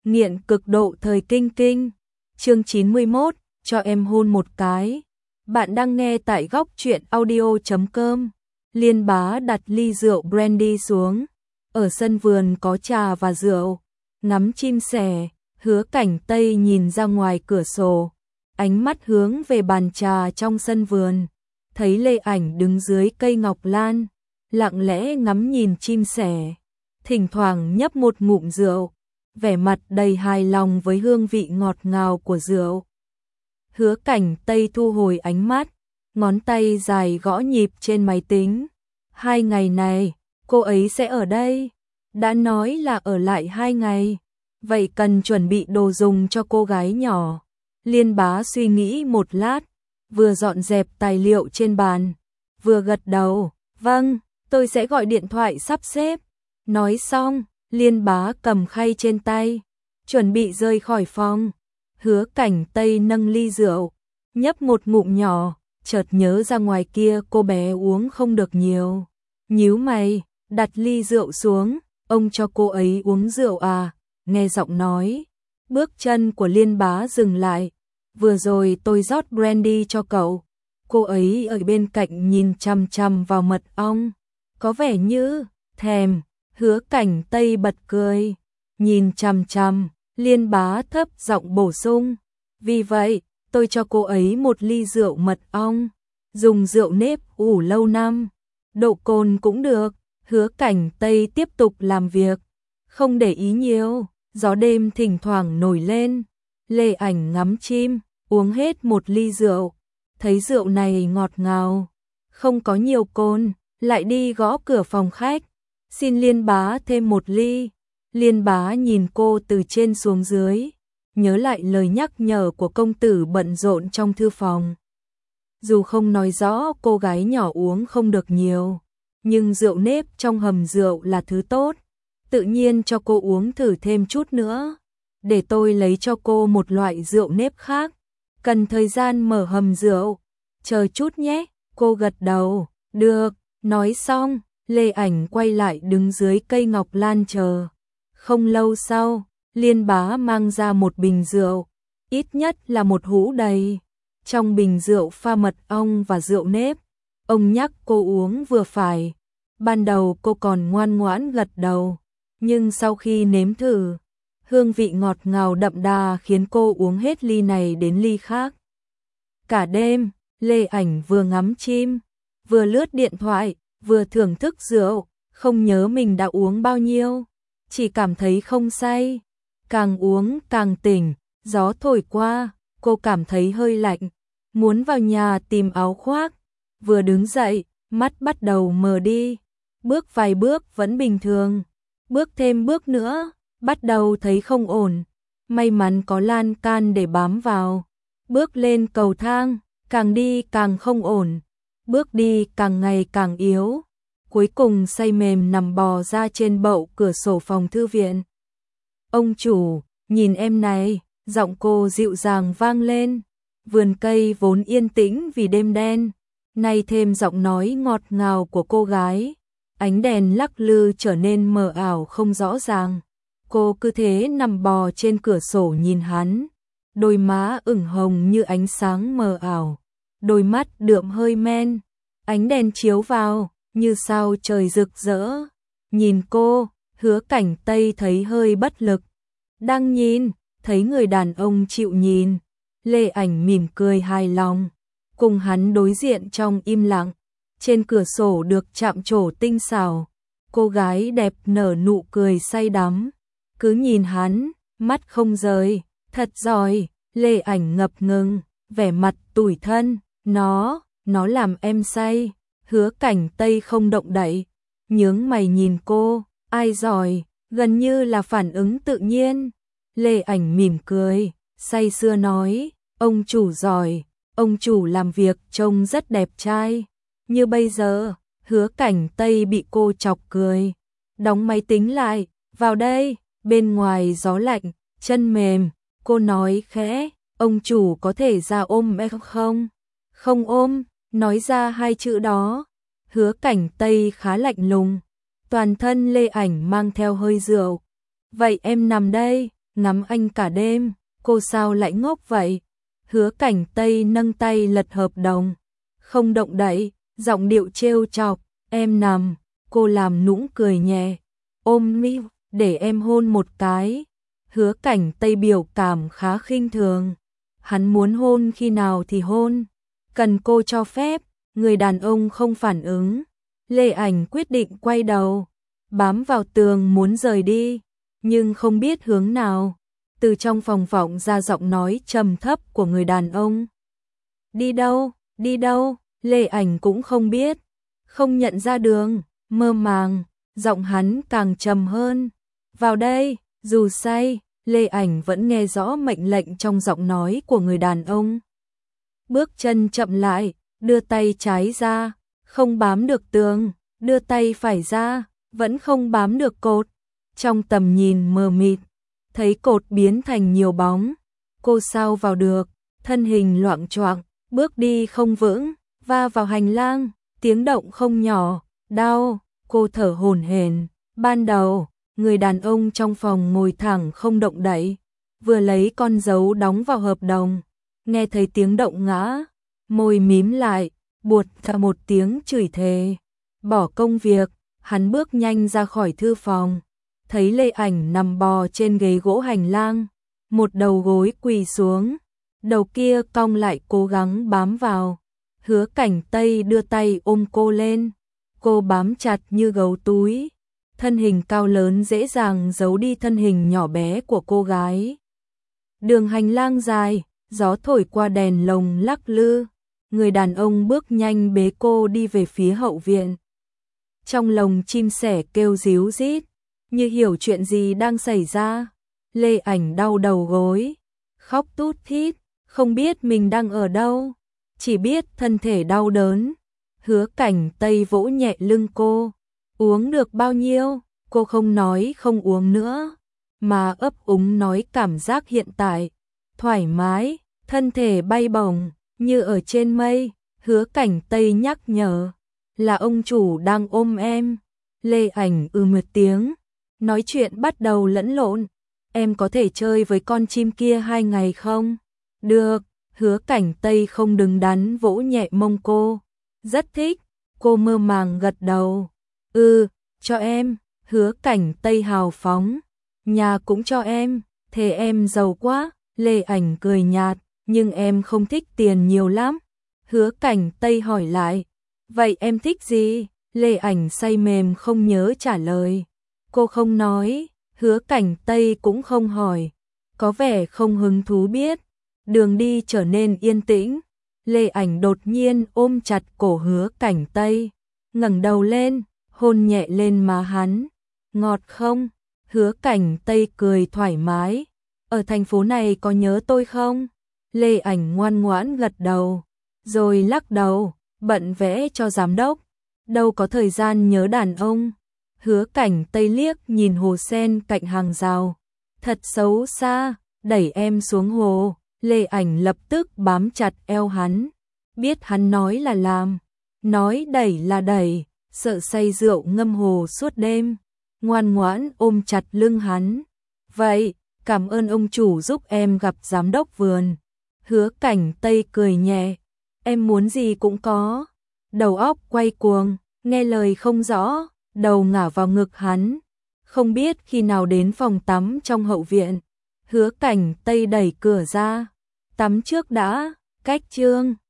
nghiện cực độ thời kinh kinh. Chương 91, cho em hôn một cái. Bạn đang nghe tại góc truyện audio.com. Liên Bá đặt ly rượu brandy xuống. Ở sân vườn có trà và rượu, ngắm chim sẻ. Hứa Cảnh Tây nhìn ra ngoài cửa sổ, ánh mắt hướng về bàn trà trong sân vườn. Thấy Lê Ảnh đứng dưới cây ngọc lan, lặng lẽ ngắm nhìn chim sẻ, thỉnh thoảng nhấp một ngụm rượu, vẻ mặt đầy hài lòng với hương vị ngọt ngào của rượu. Hứa Cảnh Tây thu hồi ánh mắt, ngón tay dài gõ nhịp trên máy tính. 2 ngày này, cô ấy sẽ ở đây. Đã nói là ở lại 2 ngày. Vậy cần chuẩn bị đồ dùng cho cô gái nhỏ. Liên Bá suy nghĩ một lát, vừa dọn dẹp tài liệu trên bàn, vừa gật đầu. Vâng, tôi sẽ gọi điện thoại sắp xếp. Nói xong, Liên Bá cầm khay trên tay, chuẩn bị rời khỏi phòng. Hứa Cảnh Tây nâng ly rượu, nhấp một ngụm nhỏ, chợt nhớ ra ngoài kia cô bé uống không được nhiều. Nhíu mày, đặt ly rượu xuống. Ông cho cô ấy uống rượu à? Nghe giọng nói, bước chân của Liên Bá dừng lại. Vừa rồi tôi rót brandy cho cậu. Cô ấy ở bên cạnh nhìn chằm chằm vào mật ong, có vẻ như thèm. Hứa Cảnh Tây bật cười, nhìn chằm chằm. Liên Bá thấp giọng bổ sung, vì vậy tôi cho cô ấy một ly rượu mật ong, dùng rượu nếp ủ lâu năm, độ cồn cũng được. Hứa Cảnh Tây tiếp tục làm việc, không để ý nhiều. Gió đêm thỉnh thoảng nổi lên. Lê Ảnh ngắm chim, uống hết một ly rượu, thấy rượu này ngọt ngào, không có nhiều cồn, lại đi gõ cửa phòng khách, xin Liên Bá thêm một ly. Liên Bá nhìn cô từ trên xuống dưới, nhớ lại lời nhắc nhở của công tử bận rộn trong thư phòng. Dù không nói rõ cô gái nhỏ uống không được nhiều, nhưng rượu nếp trong hầm rượu là thứ tốt, tự nhiên cho cô uống thử thêm chút nữa. Để tôi lấy cho cô một loại rượu nếp khác, cần thời gian mở hầm rượu, chờ chút nhé. Cô gật đầu, được. Nói xong, Lê Ảnh quay lại đứng dưới cây ngọc lan chờ. Không lâu sau, Liên Bá mang ra một bình rượu, ít nhất là một hũ đầy. Trong bình rượu pha mật ong và rượu nếp. Ông nhắc cô uống vừa phải. Ban đầu cô còn ngoan ngoãn gật đầu, nhưng sau khi nếm thử, hương vị ngọt ngào đậm đà khiến cô uống hết ly này đến ly khác. Cả đêm, Lê Ảnh vừa ngắm chim, vừa lướt điện thoại, vừa thưởng thức rượu, không nhớ mình đã uống bao nhiêu, chỉ cảm thấy không say. Càng uống càng tỉnh, gió thổi qua, cô cảm thấy hơi lạnh, muốn vào nhà tìm áo khoác. Vừa đứng dậy, mắt bắt đầu mờ đi, bước vài bước vẫn bình thường, bước thêm bước nữa, bắt đầu thấy không ổn. May mắn có lan can để bám vào, bước lên cầu thang, càng đi càng không ổn, bước đi càng ngày càng yếu, cuối cùng say mềm nằm bò ra trên bậu cửa sổ phòng thư viện. Ông chủ, nhìn em này, giọng cô dịu dàng vang lên. Vườn cây vốn yên tĩnh vì đêm đen, nay thêm giọng nói ngọt ngào của cô gái, ánh đèn lắc lư trở nên mờ ảo không rõ ràng. Cô cứ thế nằm bò trên cửa sổ nhìn hắn, đôi má ửng hồng như ánh sáng mờ ảo, đôi mắt đượm hơi men, ánh đèn chiếu vào như sao trời rực rỡ. Nhìn cô, Hứa Cảnh Tây thấy hơi bất lực. Đang nhìn, thấy người đàn ông chịu nhìn, Lê Ảnh mỉm cười hài lòng, cùng hắn đối diện trong im lặng. Trên cửa sổ được chạm trổ tinh xảo, cô gái đẹp nở nụ cười say đắm, cứ nhìn hắn, mắt không rời. Thật giỏi. Lê Ảnh ngập ngừng, vẻ mặt tủi thân. Nó làm em say. Hứa Cảnh Tây không động đậy, nhướng mày nhìn cô. Ai giỏi? Gần như là phản ứng tự nhiên. Lê Ảnh mỉm cười, say sưa nói, ông chủ giỏi, ông chủ làm việc trông rất đẹp trai. Như bây giờ. Hứa Cảnh Tây bị cô chọc cười, đóng máy tính lại. Vào đây. Bên ngoài gió lạnh, chân mềm. Cô nói khẽ, ông chủ có thể ra ôm em không? Không ôm. Nói ra 2 chữ đó, Hứa Cảnh Tây khá lạnh lùng. Toàn thân Lê Ảnh mang theo hơi rượu. Vậy em nằm đây, ngắm anh cả đêm, cô sao lại ngốc vậy? Hứa Cảnh Tây nâng tay lật hợp đồng, không động đậy, giọng điệu trêu chọc, em nằm, cô làm nũng cười nhẹ, ôm mi, để em hôn một cái. Hứa Cảnh Tây biểu cảm khá khinh thường, hắn muốn hôn khi nào thì hôn, cần cô cho phép. Người đàn ông không phản ứng, Lê Ảnh quyết định quay đầu, bám vào tường muốn rời đi, nhưng không biết hướng nào. Từ trong phòng vọng ra giọng nói trầm thấp của người đàn ông. Đi đâu, đi đâu? Lê Ảnh cũng không biết, không nhận ra đường, mơ màng, giọng hắn càng trầm hơn. Vào đây, dù say, Lê Ảnh vẫn nghe rõ mệnh lệnh trong giọng nói của người đàn ông. Bước chân chậm lại, đưa tay trái ra, không bám được tường, đưa tay phải ra, vẫn không bám được cột. Trong tầm nhìn mờ mịt, thấy cột biến thành nhiều bóng. Cô sao vào được, thân hình loạng choạng, bước đi không vững, va vào hành lang, tiếng động không nhỏ, đau, cô thở hổn hển. Ban đầu, người đàn ông trong phòng ngồi thẳng không động đậy, vừa lấy con dấu đóng vào hợp đồng, nghe thấy tiếng động ngã, môi mím lại, buột ra một tiếng chửi thề. Bỏ công việc, hắn bước nhanh ra khỏi thư phòng, thấy Lê Ảnh nằm bò trên ghế gỗ hành lang, một đầu gối quỳ xuống, đầu kia cong lại cố gắng bám vào. Hứa Cảnh Tây đưa tay ôm cô lên, cô bám chặt như gấu túi, thân hình cao lớn dễ dàng giấu đi thân hình nhỏ bé của cô gái. Đường hành lang dài, gió thổi qua đèn lồng lắc lư, người đàn ông bước nhanh bế cô đi về phía hậu viện. Trong lồng chim sẻ kêu ríu rít, như hiểu chuyện gì đang xảy ra. Lê Ảnh đau đầu gối, khóc tút thít, không biết mình đang ở đâu, chỉ biết thân thể đau đớn. Hứa Cảnh Tây vỗ nhẹ lưng cô, uống được bao nhiêu? Cô không nói không uống nữa, mà ấp úng nói cảm giác hiện tại, thoải mái, thân thể bay bổng, như ở trên mây. Hứa Cảnh Tây nhắc nhở, là ông chủ đang ôm em. Lê Ảnh một tiếng, nói chuyện bắt đầu lẫn lộn. Em có thể chơi với con chim kia 2 ngày không? Được, Hứa Cảnh Tây không đứng đắn vỗ nhẹ mông cô. Rất thích, cô mơ màng gật đầu. Cho em. Hứa Cảnh Tây hào phóng. Nhà cũng cho em, thế em giàu quá. Lê Ảnh cười nhạt, nhưng em không thích tiền nhiều lắm. Hứa Cảnh Tây hỏi lại, vậy em thích gì? Lê Ảnh say mềm không nhớ trả lời. Cô không nói, Hứa Cảnh Tây cũng không hỏi, có vẻ không hứng thú biết. Đường đi trở nên yên tĩnh, Lê Ảnh đột nhiên ôm chặt cổ Hứa Cảnh Tây, ngẩng đầu lên, hôn nhẹ lên má hắn. Ngọt không? Hứa Cảnh Tây cười thoải mái. Ở thành phố này có nhớ tôi không? Lê Ảnh ngoan ngoãn gật đầu, rồi lắc đầu, bận vẽ cho giám đốc, đâu có thời gian nhớ đàn ông. Hứa Cảnh Tây liếc nhìn hồ sen cạnh hàng rào, thật xấu xa, đẩy em xuống hồ. Lê Ảnh lập tức bám chặt eo hắn, biết hắn nói là làm, nói đẩy là đẩy, sợ say rượu ngâm hồ suốt đêm, ngoan ngoãn ôm chặt lưng hắn. Vậy, cảm ơn ông chủ giúp em gặp giám đốc vườn. Hứa Cảnh Tây cười nhẹ, em muốn gì cũng có. Đầu óc quay cuồng, nghe lời không rõ, đầu ngả vào ngực hắn. Không biết khi nào đến phòng tắm trong hậu viện, Hứa Cảnh Tây đẩy cửa ra. Tắm trước đã, cách chương.